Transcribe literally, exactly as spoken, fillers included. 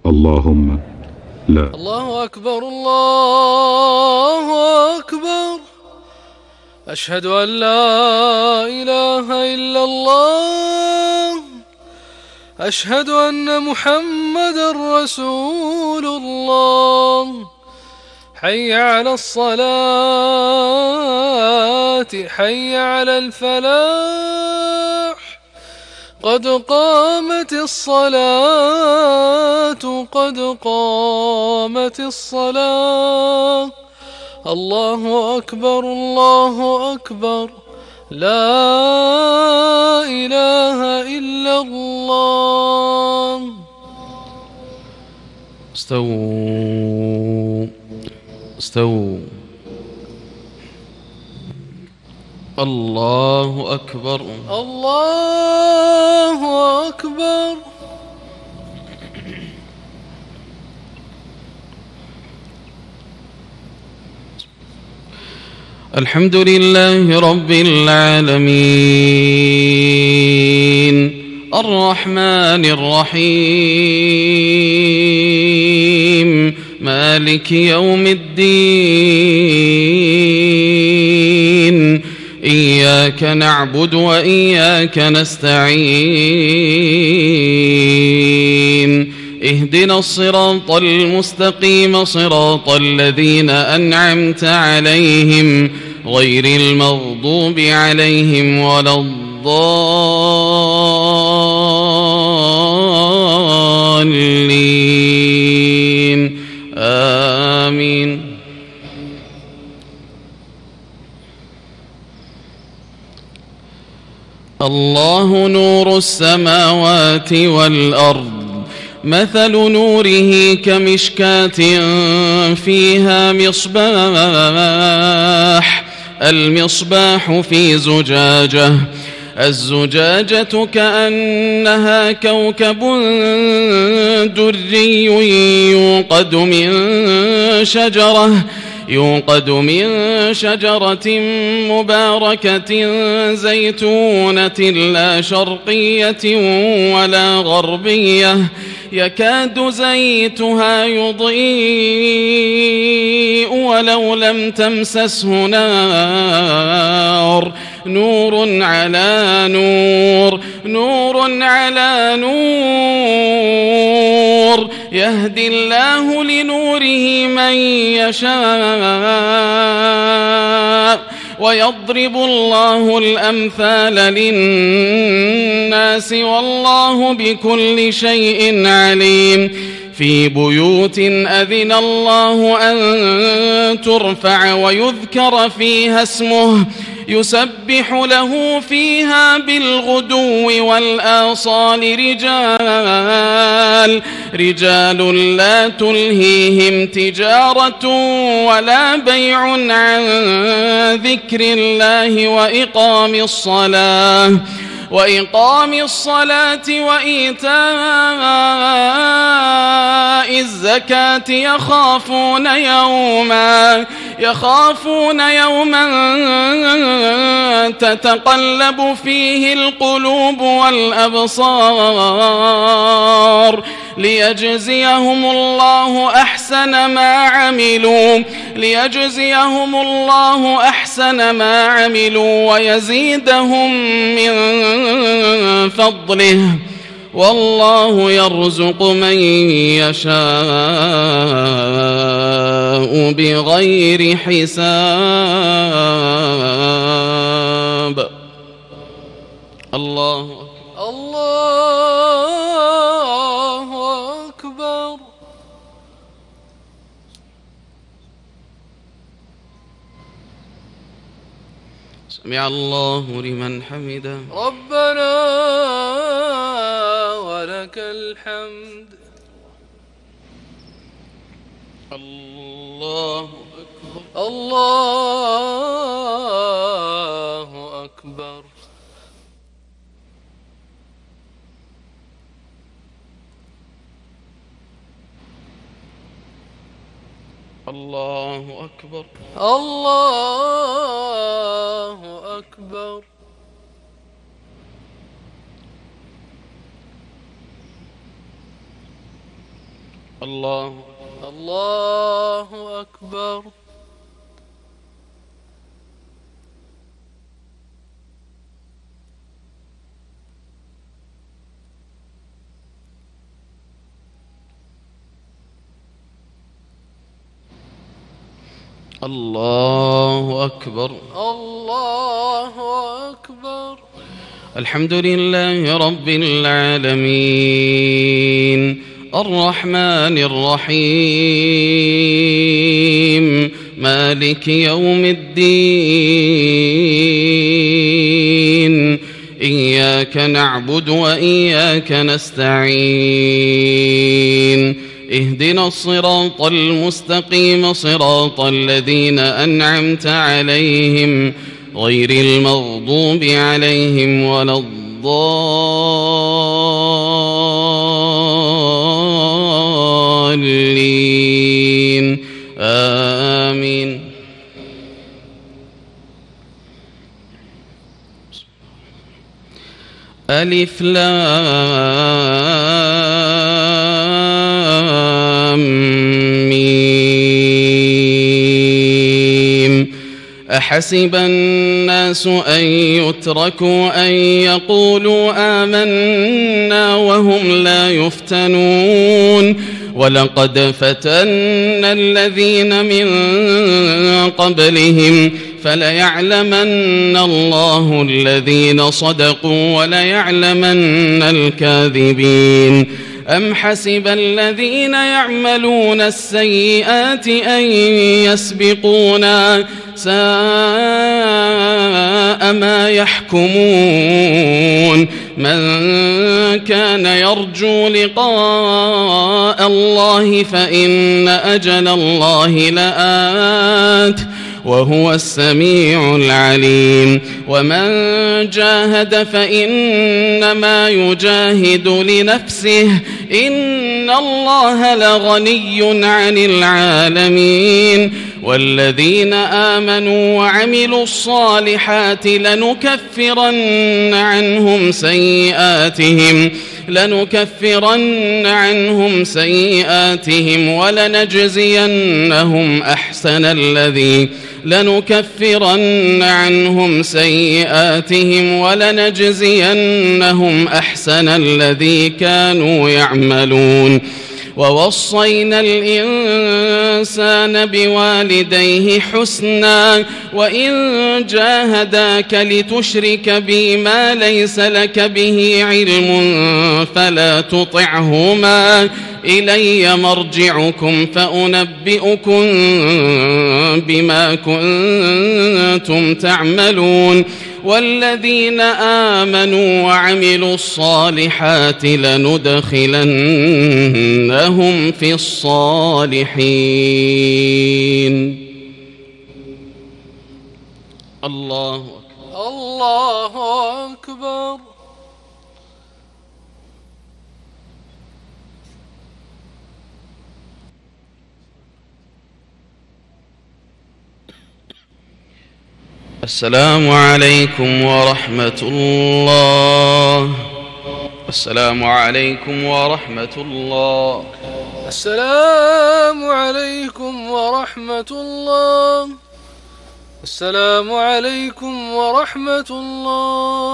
اللهم لا. الله أكبر الله أكبر. أشهد أن لا إله إلا الله. أشهد أن محمدا رسول الله. حي على الصلاة، حي على الفلاح، قد قامت الصلاة، قد قامت الصلاة. الله أكبر الله أكبر. لا إله إلا الله. استووا استووا. الله أكبر الله أكبر. الحمد لله رب العالمين، الرحمن الرحيم، مالك يوم الدين. إياك نعبد وإياك نستعين. اهدنا الصراط المستقيم، صراط الذين أنعمت عليهم غير المغضوب عليهم ولا الضالين. آمين. الله نور السماوات والأرض، مثل نوره كمشكاة فيها مصباح، المصباح في زجاجة، الزجاجة كأنها كوكب دري يوقد من شجرة يوقد من شجرة مباركة زيتونة لا شرقية ولا غربية، يكاد زيتها يضيء ولو لم تمسسه نار، نور على نور، نور على نور، يهدي الله لنوره من يشاء، ويضرب الله الأمثال للناس، والله بكل شيء عليم. في بيوت أذن الله أن ترفع ويذكر فيها اسمه، يسبح له فيها بالغدو والآصال رجال رجال لا تلهيهم تجارة ولا بيع عن ذكر الله وإقام الصلاة وإقام الصلاة وإيتاء الزكاة، يخافون يوما يخافون يوما تتقلب فيه القلوب والأبصار، ليجزيهم الله أحسن ما عملوا ليجزيهم الله أحسن ما عملوا ويزيدهم من فضله، والله يرزق من يشاء بغير حساب. الله الله أكبر. سمع الله لمن حمده. ربنا ولك الحمد. الله أكبر الله أكبر. الله أكبر الله أكبر. الله الله أكبر. الله أكبر. الله أكبر. الحمد لله رب العالمين الرحمن الرحيم مالك يوم الدين إياك نعبد وإياك نستعين اهدنا الصراط المستقيم صراط الذين أنعمت عليهم غير المغضوب عليهم ولا الضالين آمين. ألف لام ميم أحسب الناس أن يتركوا أن يقولوا آمنا وهم لا يفتنون ولقد فتنا الذين من قبلهم فليعلمن الله الذين صدقوا وليعلمن الكاذبين. أم حسب الذين يعملون السيئات أن يسبقونا ساء ما يحكمون. من كان يرجو لقاء الله فإن أجل الله لآت وهو السميع العليم. ومن جاهد فإنما يجاهد لنفسه إن الله لغني عن العالمين. والذين آمنوا وعملوا الصالحات لنكفرن عنهم سيئاتهم لنكفرن عنهم سيئاتهم ولنجزينهم أحسن الذي لنكفرن عنهم سيئاتهم ولنجزينهم أحسن الذي كانوا يعملون. ووصينا الإنسان بوالديه حسنا وإن جاهداك لتشرك بي ما ليس لك به علم فلا تطعهما إلي مرجعكم فأنبئكم بما كنتم تعملون. والذين آمنوا وعملوا الصالحات لندخلنهم في الصالحين. الله أكبر. الله أكبر. السلام عليكم ورحمة الله. السلام عليكم ورحمة الله. السلام عليكم ورحمة الله. السلام عليكم ورحمة الله.